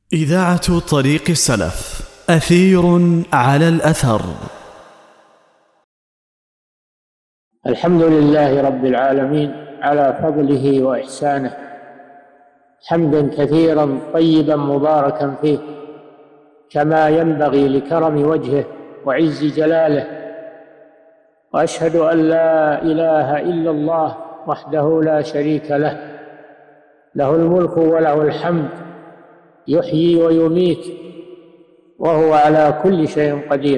إذاعة طريق السلف، أثير على الأثر. الحمد لله رب العالمين على فضله وإحسانه، حمدا كثيرا طيبا مباركا فيه كما ينبغي لكرم وجهه وعز جلاله. وأشهد أن لا إله إلا الله وحده لا شريك له، له الملك وله الحمد، يحيي ويميت وهو على كل شيء قدير.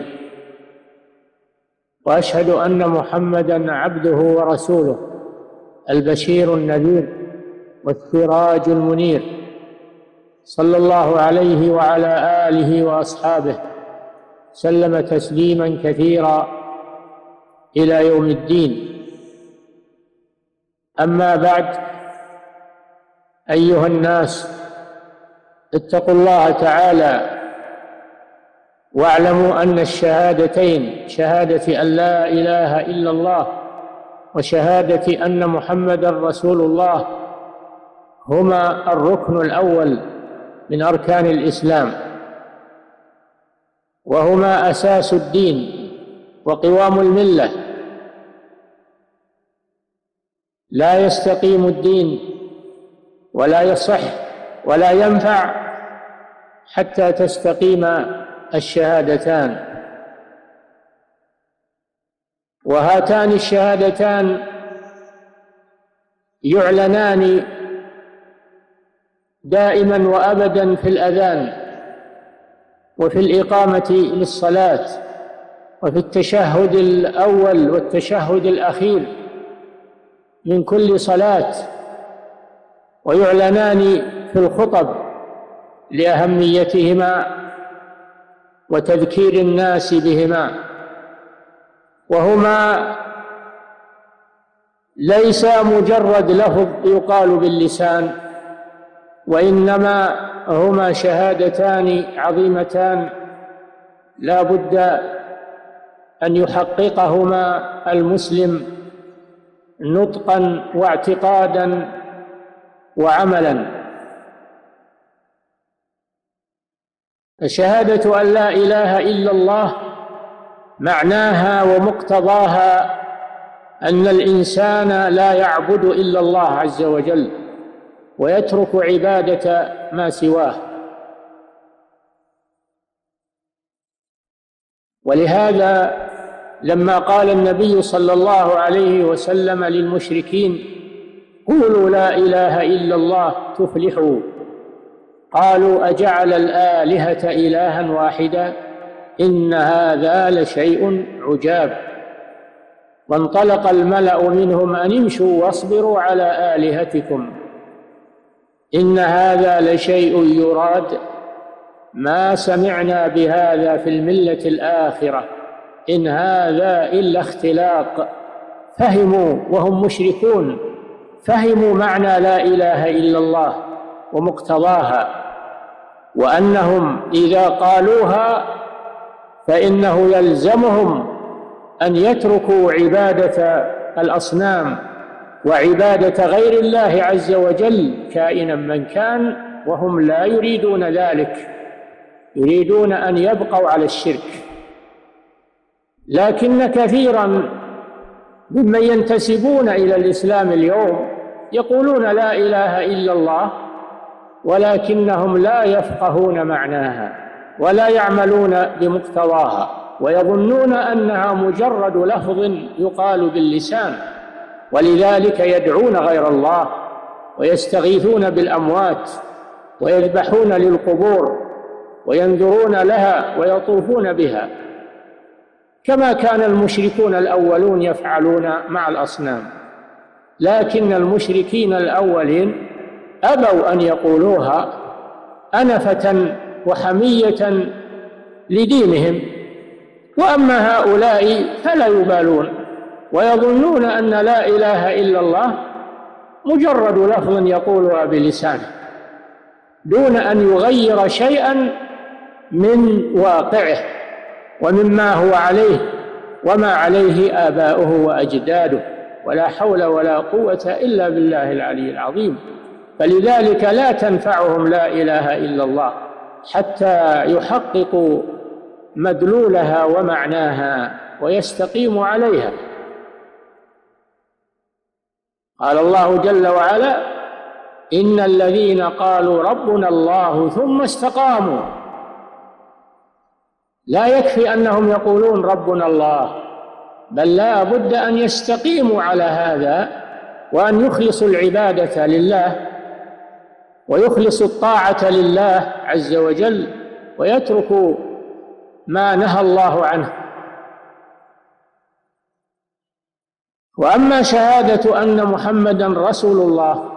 وأشهد أن محمدًا عبده ورسوله، البشير النذير والسراج المنير، صلى الله عليه وعلى آله وأصحابه سلم تسليمًا كثيرا إلى يوم الدين. أما بعد، أيها الناس، اتقوا الله تعالى واعلموا أن الشهادتين، شهادة أن لا إله إلا الله وشهادة أن محمدًا رسول الله، هما الركن الأول من أركان الإسلام، وهما أساس الدين وقوام الملة. لا يستقيم الدين ولا يصح ولا ينفع حتى تستقيم الشهادتان. وهاتان الشهادتان يعلنان دائما وأبدا في الأذان وفي الإقامة للصلاة وفي التشهد الأول والتشهد الأخير من كل صلاة، ويعلنان في الخطب لأهميتهما وتذكير الناس بهما. وهما ليس مجرد لفظ يقال باللسان، وإنما هما شهادتان عظيمتان لا بد أن يحققهما المسلم نطقا واعتقادا وعملا. فشهادة أن لا إله إلا الله معناها ومقتضاها أن الإنسان لا يعبد إلا الله عز وجل ويترك عبادة ما سواه. ولهذا لما قال النبي صلى الله عليه وسلم للمشركين: قولوا لا إله إلا الله تفلحوا، قالوا: أجعل الآلهة إلها واحدا إن هذا لشيء عجاب. وانطلق الملأ منهم أن امشوا واصبروا على آلهتكم إن هذا لشيء يراد ما سمعنا بهذا في الملة الآخرة إن هذا إلا اختلاق. فهموا وهم مشركون، فهموا معنى لا إله إلا الله ومقتضاها، وأنهم إذا قالوها فإنه يلزمهم أن يتركوا عبادة الأصنام وعبادة غير الله عز وجل كائنا من كان، وهم لا يريدون ذلك، يريدون أن يبقوا على الشرك. لكن كثيرا ممن ينتسبون إلى الإسلام اليوم يقولون لا إله إلا الله، ولكنهم لا يفقهون معناها ولا يعملون بمقتضاها، ويظنون أنها مجرد لفظ يقال باللسان، ولذلك يدعون غير الله ويستغيثون بالأموات ويذبحون للقبور وينذرون لها ويطوفون بها، كما كان المشركون الأولون يفعلون مع الأصنام. لكن المشركين الأولين أبوا أن يقولوها أنفة وحمية لدينهم، وأما هؤلاء فلا يبالون ويظنون أن لا إله إلا الله مجرد لفظ يقولها بلسانه دون أن يغير شيئا من واقعه ومما هو عليه وما عليه آباؤه وأجداده، ولا حول ولا قوة إلا بالله العلي العظيم. فلذلك لا تنفعهم لا إله إلا الله حتى يحققوا مدلولها ومعناها ويستقيموا عليها. قال الله جل وعلا: إن الذين قالوا ربنا الله ثم استقاموا. لا يكفي أنهم يقولون ربنا الله، بل لا بد أن يستقيموا على هذا، وأن يخلصوا العبادة لله ويخلصوا الطاعة لله عز وجل، ويتركوا ما نهى الله عنه. وأما شهادة أن محمدا رسول الله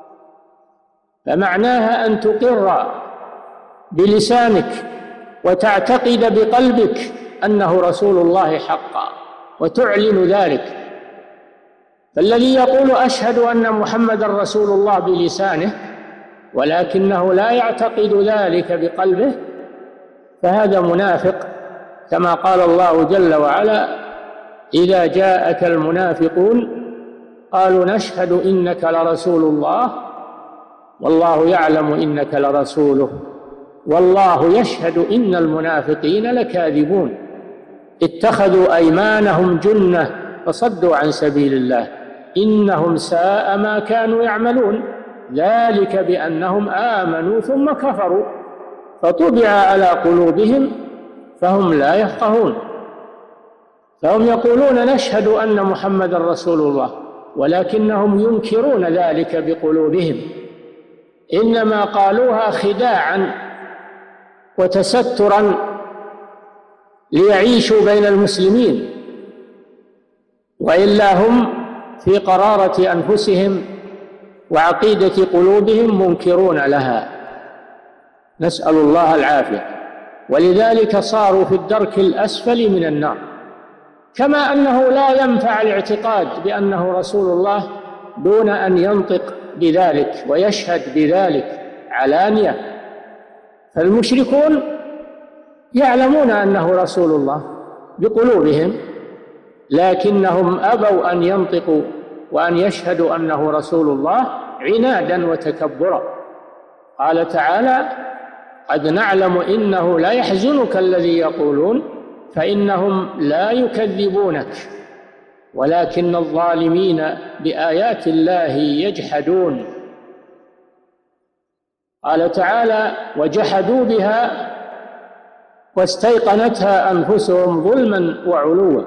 فمعناها أن تقر بلسانك وتعتقد بقلبك أنه رسول الله حقا وتعلن ذلك. فالذي يقول أشهد أن محمدا رسول الله بلسانه ولكنه لا يعتقد ذلك بقلبه فهذا منافق، كما قال الله جل وعلا: إذا جاءك المنافقون قالوا نشهد إنك لرسول الله والله يعلم إنك لرسوله والله يشهد إن المنافقين لكاذبون اتخذوا أيمانهم جنة فصدوا عن سبيل الله إنهم ساء ما كانوا يعملون ذلك بأنهم آمنوا ثم كفروا فطبع على قلوبهم فهم لا يفقهون. فهم يقولون نشهد أن محمدا رسول الله ولكنهم ينكرون ذلك بقلوبهم، إنما قالوها خداعا وتسترا ليعيشوا بين المسلمين، وإلا هم في قرارة أنفسهم وعقيدة قلوبهم منكرون لها، نسأل الله العافية. ولذلك صاروا في الدرك الأسفل من النار. كما أنه لا ينفع الاعتقاد بأنه رسول الله دون أن ينطق بذلك ويشهد بذلك علانية. فالمشركون يعلمون أنه رسول الله بقلوبهم، لكنهم أبوا أن ينطقوا وأن يشهدوا أنه رسول الله عنادا وتكبرا. قال تعالى: قد نعلم إنه لا يحزنك الذي يقولون فإنهم لا يكذبونك ولكن الظالمين بآيات الله يجحدون. قال تعالى: وجحدوا بها واستيقنتها أنفسهم ظلما وعلوا.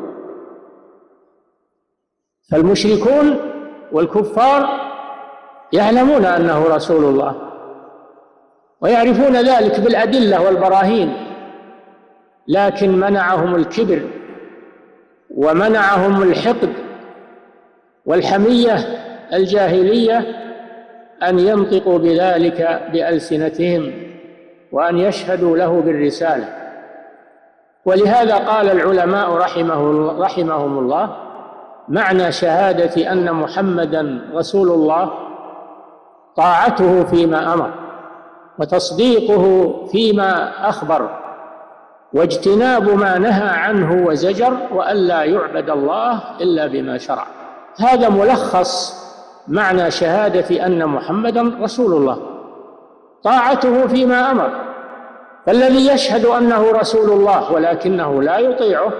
فالمشركون والكفار يعلمون أنه رسول الله ويعرفون ذلك بالأدلة والبراهين، لكن منعهم الكبر ومنعهم الحقد والحمية الجاهلية أن ينطقوا بذلك بألسنتهم وأن يشهدوا له بالرسالة. ولهذا قال العلماء رحمهم الله: معنى شهادة أن محمدا رسول الله طاعته فيما أمر وتصديقه فيما أخبر واجتناب ما نهى عنه وزجر وألا يعبد الله إلا بما شرع. هذا ملخص معنى شهادة أن محمدا رسول الله، طاعته فيما أمر. فالذي يشهد أنه رسول الله ولكنه لا يطيعه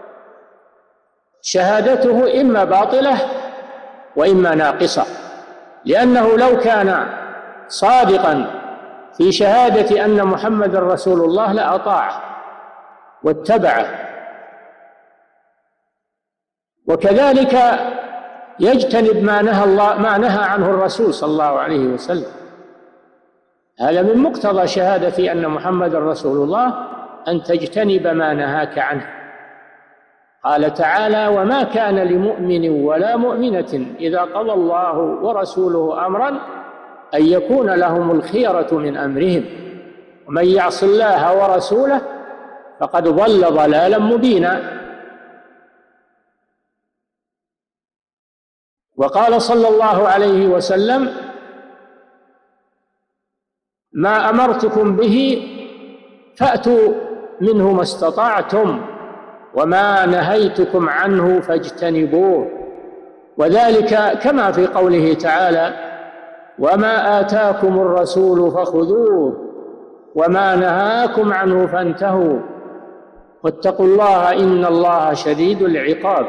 شهادته إما باطلة وإما ناقصة، لأنه لو كان صادقا في شهادة أن محمدا رسول الله لأطاعه واتبعه. وكذلك يجتنب ما نهى عنه الرسول صلى الله عليه وسلم. هذا من مقتضى شهادة أن محمدا رسول الله أن تجتنب ما نهاك عنه. قال تعالى: وما كان لمؤمن ولا مؤمنة إذا قضى الله ورسوله أمرا أن يكون لهم الخيرة من أمرهم ومن يعص الله ورسوله فقد ضل ضلالا مبينا. وقال صلى الله عليه وسلم: ما أمرتكم به فأتوا منه ما استطعتم وما نهيتكم عنه فاجتنبوه. وذلك كما في قوله تعالى: وما آتاكم الرسول فخذوه وما نهاكم عنه فانتهوا واتقوا الله إن الله شديد العقاب.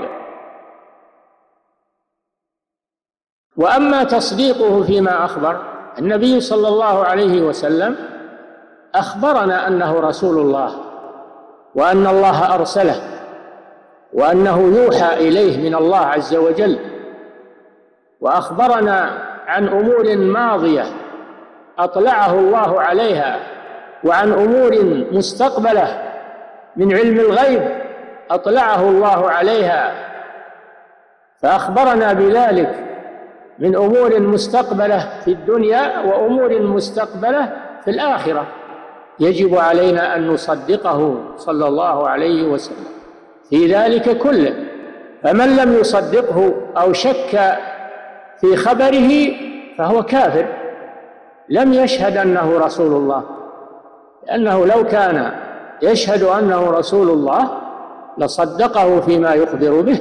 وأما تصديقه فيما أخبر، النبي صلى الله عليه وسلم أخبرنا أنه رسول الله وأن الله أرسله وأنه يوحى إليه من الله عز وجل، وأخبرنا عن أمور ماضية أطلعه الله عليها وعن أمور مستقبلة من علم الغيب أطلعه الله عليها، فأخبرنا بذلك من أمور مستقبلة في الدنيا وأمور مستقبلة في الآخرة، يجب علينا أن نصدقه صلى الله عليه وسلم في ذلك كله. فمن لم يصدقه أو شك في خبره فهو كافر، لم يشهد أنه رسول الله، لأنه لو كان يشهد أنه رسول الله لصدقه فيما يخبر به.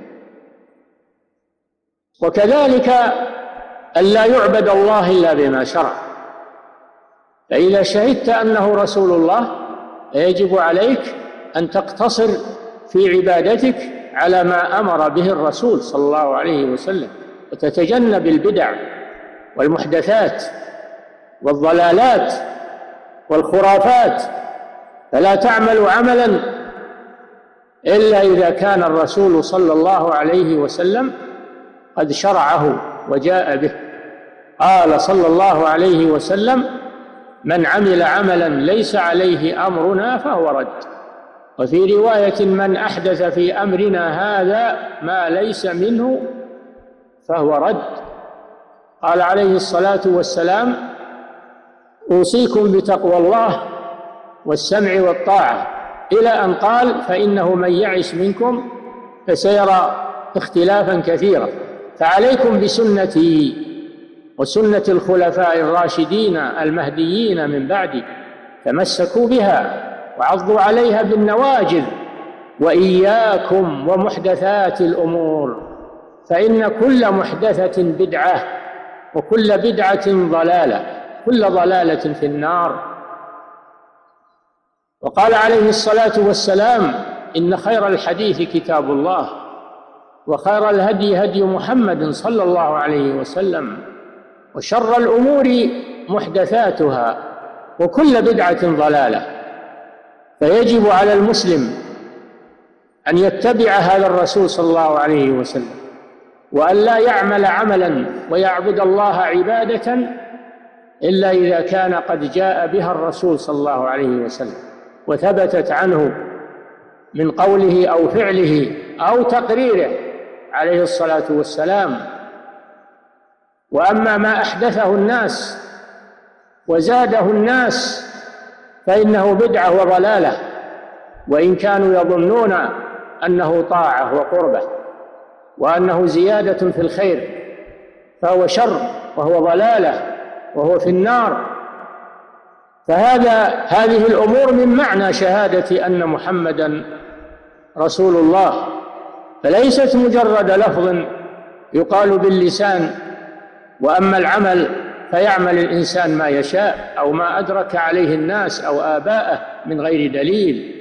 وكذلك أن لا يعبد الله إلا بما شرع، فإذا شهدت أنه رسول الله يجب عليك أن تقتصر في عبادتك على ما أمر به الرسول صلى الله عليه وسلم، وتتجنب البدع والمحدثات والضلالات والخرافات، فلا تعمل عملا إلا إذا كان الرسول صلى الله عليه وسلم قد شرعه وجاء به. قال صلى الله عليه وسلم: من عمل عملا ليس عليه أمرنا فهو رد. وفي رواية: من أحدث في أمرنا هذا ما ليس منه فهو رد. قال عليه الصلاة والسلام: أوصيكم بتقوى الله والسمع والطاعة، إلى أن قال: فإنه من يعش منكم فسيرى اختلافا كثيرا، فعليكم بسنتي وسنة الخلفاء الراشدين المهديين من بعدي، تمسكوا بها وعضوا عليها بالنواجذ، وإياكم ومحدثات الأمور، فإن كل محدثة بدعة وكل بدعة ضلالة، كل ضلالة في النار. وقال عليه الصلاة والسلام: إن خير الحديث كتاب الله، وخير الهدي هدي محمد صلى الله عليه وسلم، وشر الأمور محدثاتها، وكل بدعة ضلالة. فيجب على المسلم أن يتبع هذا الرسول صلى الله عليه وسلم، وأن لا يعمل عملا ويعبد الله عبادة إلا إذا كان قد جاء بها الرسول صلى الله عليه وسلم وثبتت عنه من قوله أو فعله أو تقريره عليه الصلاة والسلام. وأما ما أحدثه الناس وزاده الناس فإنه بدعة وضلالة، وإن كانوا يظنون أنه طاعة وقربة وأنه زيادة في الخير، فهو شر وهو ضلالة وهو في النار. هذه الأمور من معنى شهادة أن محمدًا رسول الله، فليست مجرد لفظ يقال باللسان. وأما العمل فيعمل الإنسان ما يشاء أو ما أدرك عليه الناس أو آباءه من غير دليل.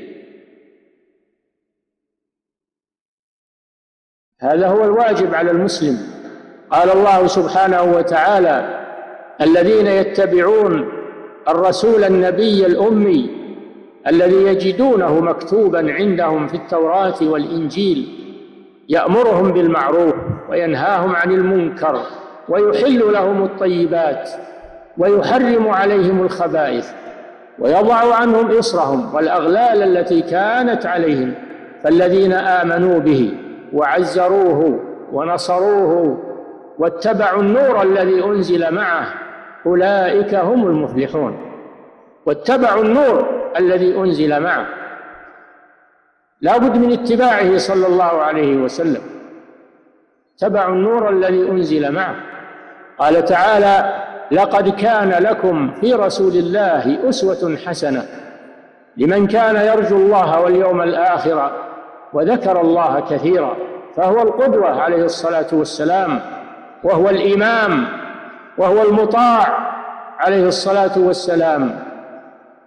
هذا هو الواجب على المسلم. قال الله سبحانه وتعالى: الذين يتبعون الرسول النبي الأمي الذي يجدونه مكتوبا عندهم في التوراة والإنجيل يأمرهم بالمعروف وينهاهم عن المنكر ويحل لهم الطيبات ويحرم عليهم الخبائث ويضع عنهم إصرهم والأغلال التي كانت عليهم، فالذين آمنوا به وعزروه ونصروه واتبعوا النور الذي أنزل معه أولئك هم المفلحون. واتبعوا النور الذي أنزل معه، لا بد من اتباعه صلى الله عليه وسلم. اتبعوا النور الذي أنزل معه. قال تعالى: لقد كان لكم في رسول الله أسوة حسنة لمن كان يرجو الله واليوم الآخر وذكر الله كثيرا. فهو القدوة عليه الصلاة والسلام، وهو الإمام، وهو المطاع عليه الصلاة والسلام.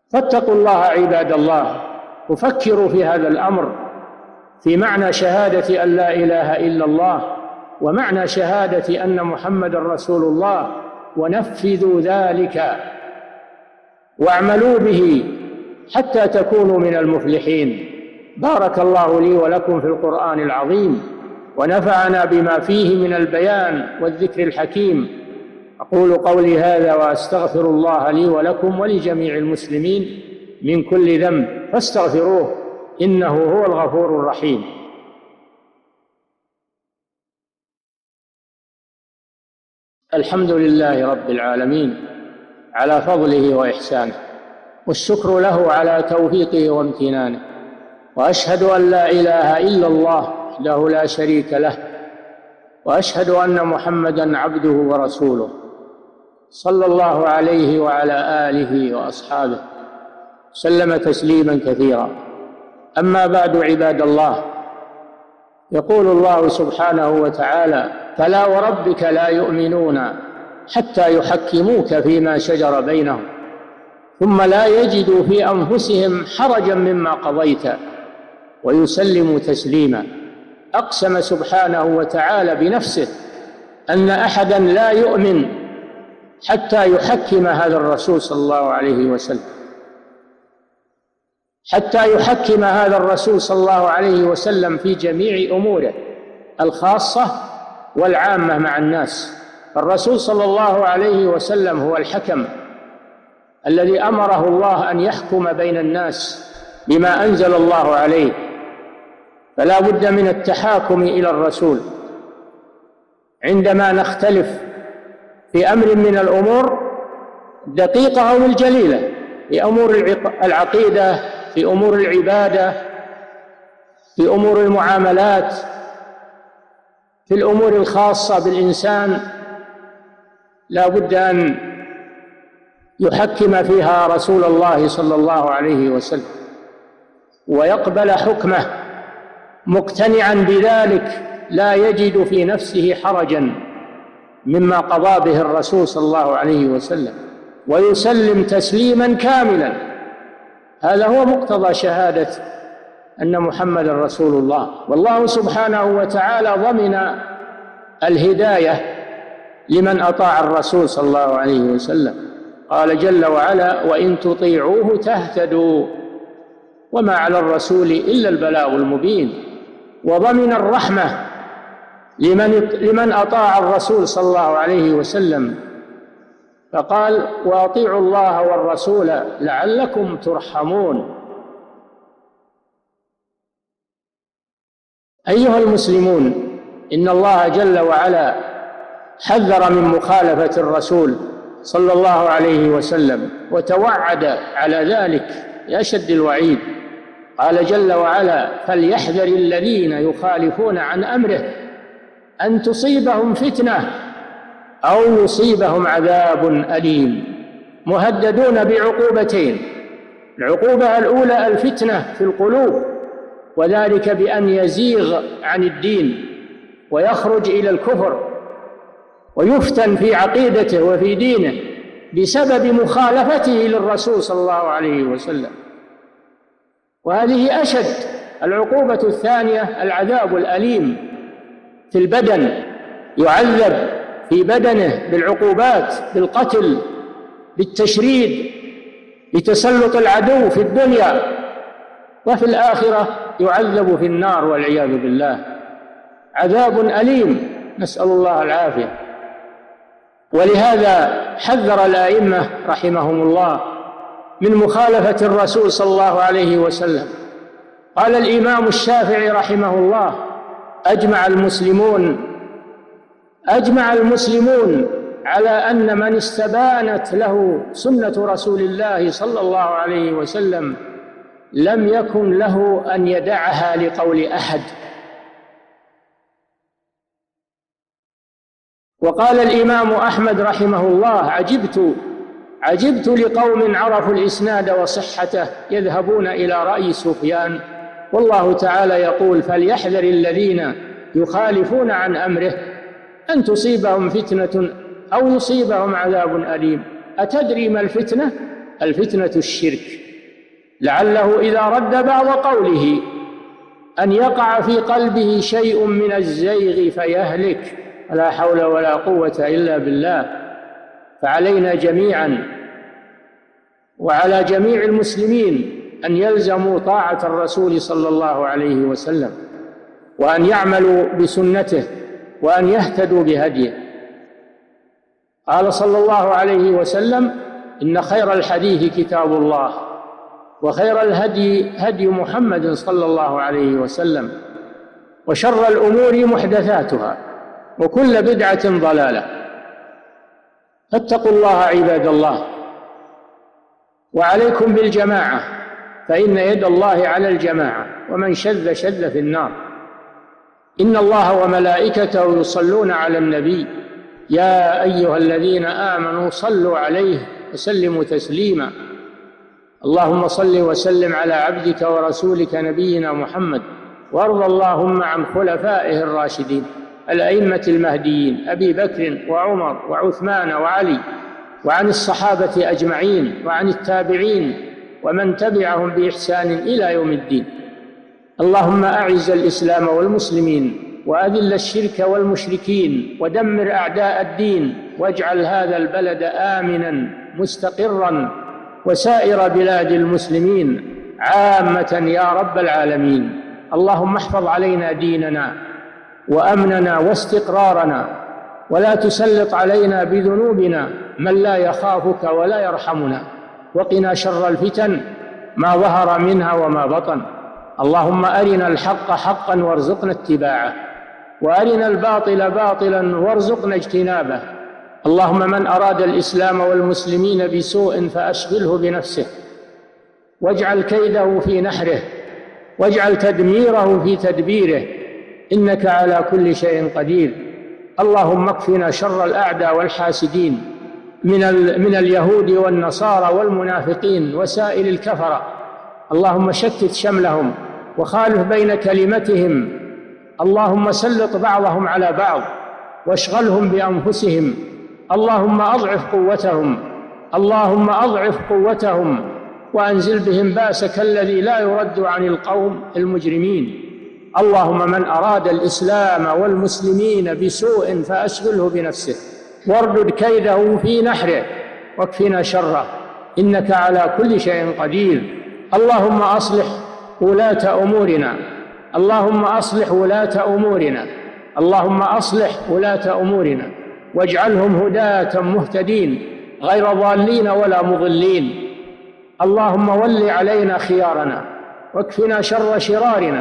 فاتقوا الله عباد الله، وفكروا في هذا الأمر، في معنى شهادة أن لا إله إلا الله ومعنى شهادة أن محمدًا رسول الله، ونفذوا ذلك واعملوا به حتى تكونوا من المفلحين. بارك الله لي ولكم في القرآن العظيم، ونفعنا بما فيه من البيان والذكر الحكيم. أقول قولي هذا وأستغفر الله لي ولكم ولجميع المسلمين من كل ذنب فاستغفروه إنه هو الغفور الرحيم. الحمد لله رب العالمين على فضله وإحسانه، والشكر له على توفيقه وامتنانه، وأشهد أن لا إله إلا الله وحده لا شريك له، وأشهد أن محمدًا عبده ورسوله صلى الله عليه وعلى آله وأصحابه سلم تسليمًا كثيرا. أما بعد عباد الله، يقول الله سبحانه وتعالى: فلا وربك لا يؤمنون حتى يحكموك فيما شجر بينهم ثم لا يجدوا في أنفسهم حرجا مما قضيت ويسلموا تسليما. أقسم سبحانه وتعالى بنفسه أن أحدا لا يؤمن حتى يحكم هذا الرسول صلى الله عليه وسلم، حتى يحكم هذا الرسول صلى الله عليه وسلم في جميع أموره الخاصة والعامة مع الناس. الرسول صلى الله عليه وسلم هو الحكم الذي أمره الله أن يحكم بين الناس بما أنزل الله عليه، فلا بد من التحاكم إلى الرسول عندما نختلف في أمر من الأمور الدقيقة أو الجليلة، في أمور العقيدة، في أمور العبادة، في أمور المعاملات، في الأمور الخاصة بالإنسان، لا بد أن يحكم فيها رسول الله صلى الله عليه وسلم ويقبل حكمه مقتنعا بذلك، لا يجد في نفسه حرجا مما قضى به الرسول صلى الله عليه وسلم، ويسلم تسليما كاملا. هذا هو مقتضى شهادة أن محمد رسول الله. والله سبحانه وتعالى ضمن الهداية لمن أطاع الرسول صلى الله عليه وسلم. قال جل وعلا: وإن تطيعوه تهتدوا وما على الرسول إلا البلاغ المبين. وضمن الرحمة لمن أطاع الرسول صلى الله عليه وسلم، فقال: وأطيعوا الله والرسول لعلكم ترحمون. أيها المسلمون، إن الله جل وعلا حذر من مخالفة الرسول صلى الله عليه وسلم، وتوعد على ذلك بأشد الوعيد. قال جل وعلا: فليحذر الذين يخالفون عن أمره أن تصيبهم فتنة أو يصيبهم عذاب أليم. مهددون بعقوبتين: العقوبة الأولى الفتنة في القلوب، وذلك بأن يزيغ عن الدين ويخرج إلى الكفر ويفتن في عقيدته وفي دينه بسبب مخالفته للرسول صلى الله عليه وسلم، وهذه أشد. العقوبة الثانية العذاب الأليم في البدن، يعذب في بدنه بالعقوبات، بالقتل، بالتشريد، بتسلط العدو في الدنيا، وفي الآخرة يعذب في النار والعياذ بالله، عذاب أليم، نسأل الله العافية. ولهذا حذر الأئمة رحمهم الله من مخالفة الرسول صلى الله عليه وسلم. قال الإمام الشافعي رحمه الله: أجمع المسلمون على أن من استبانت له سنة رسول الله صلى الله عليه وسلم لم يكن له أن يدعها لقول أحد. وقال الإمام أحمد رحمه الله: عجبت لقوم عرفوا الإسناد وصحته يذهبون إلى رأي سفيان، والله تعالى يقول: فليحذر الذين يخالفون عن أمره أن تصيبهم فتنة أو يصيبهم عذاب أليم. أتدري ما الفتنة؟ الفتنة الشرك، لعله إذا رد بعض قوله أن يقع في قلبه شيء من الزيغ فيهلك. لا حول ولا قوة إلا بالله. فعلينا جميعا وعلى جميع المسلمين أن يلزموا طاعة الرسول صلى الله عليه وسلم، وأن يعملوا بسنته، وأن يهتدوا بهديه. قال صلى الله عليه وسلم: إن خير الحديث كتاب الله، وخير الهدي هدي محمد صلى الله عليه وسلم، وشر الأمور محدثاتها، وكل بدعة ضلالة. فاتقوا الله عباد الله، وعليكم بالجماعة، فإن يد الله على الجماعة، ومن شذ شذ في النار. إن الله وملائكته يصلون على النبي يا أيها الذين آمنوا صلوا عليه وسلموا تسليما. اللهم صل وسلم على عبدك ورسولك نبينا محمد، وارض اللهم عن خلفائه الراشدين الأئمة المهديين أبي بكر وعمر وعثمان وعلي، وعن الصحابة أجمعين، وعن التابعين ومن تبعهم بإحسان إلى يوم الدين. اللهم أعز الإسلام والمسلمين، وأذل الشرك والمشركين، ودمر أعداء الدين، واجعل هذا البلد آمنا مستقرا، وسائر بلاد المسلمين عامة يا رب العالمين. اللهم احفظ علينا ديننا وأمننا واستقرارنا، ولا تسلط علينا بذنوبنا من لا يخافك ولا يرحمنا، وقنا شر الفتن ما ظهر منها وما بطن. اللهم أرنا الحق حقا وارزقنا اتباعه، وأرنا الباطل باطلا وارزقنا اجتنابه. اللهم من أراد الإسلام والمسلمين بسوء فأشغله بنفسه، واجعل كيده في نحره، واجعل تدميره في تدبيره، إنك على كل شيء قدير. اللهم اكفنا شر الأعداء والحاسدين من اليهود والنصارى والمنافقين وسائر الكفرة. اللهم شتت شملهم وخالف بين كلمتهم. اللهم سلط بعضهم على بعض واشغلهم بأنفسهم. اللهم أضعف قوتهم، اللهم أضعف قوتهم، وأنزل بهم بأسك الذي لا يرد عن القوم المجرمين. اللهم من أراد الإسلام والمسلمين بسوء فأشغله بنفسه، واردد كيده في نحره، واكفنا شره، إنك على كل شيء قدير. اللهم أصلح ولاة أمورنا، اللهم أصلح ولاة أمورنا، اللهم أصلح ولاة أمورنا، واجعلهم هداة مهتدين غير ضالين ولا مضلين. اللهم ول علينا خيارنا، واكفنا شر شرارنا،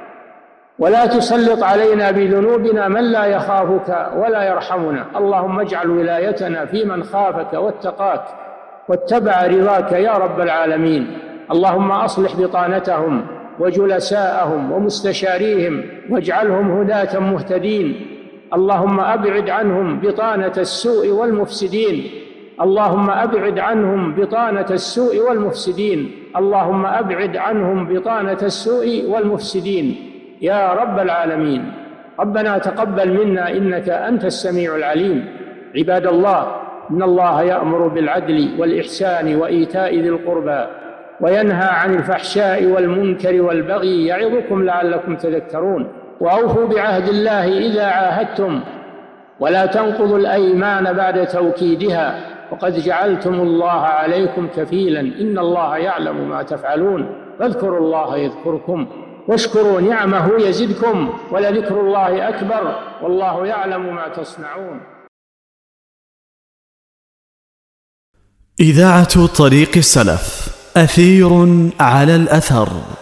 ولا تسلط علينا بذنوبنا من لا يخافك ولا يرحمنا. اللهم اجعل ولايتنا في من خافك واتقاك واتبع رضاك يا رب العالمين. اللهم أصلح بطانتهم وجلساءهم ومستشاريهم، واجعلهم هداة مهتدين. اللهم أبعد عنهم بطانة السوء والمفسدين، اللهم أبعد عنهم بطانة السوء والمفسدين، اللهم أبعد عنهم بطانة السوء والمفسدين يا رب العالمين. ربنا تقبل منا إنك أنت السميع العليم. عباد الله، إن الله يأمر بالعدل والإحسان وإيتاء ذي القربى، وينهى عن الفحشاء والمنكر والبغي، يعظكم لعلكم تذكرون. وأوفوا بعهد الله إذا عاهدتم، ولا تنقضوا الأيمان بعد توكيدها، وقد جعلتم الله عليكم كفيلا، إن الله يعلم ما تفعلون. فاذكروا الله يذكركم، واشكروا نعمه يزدكم، ولذكر الله أكبر، والله يعلم ما تصنعون. إذاعة طريق السلف، أثير على الأثر.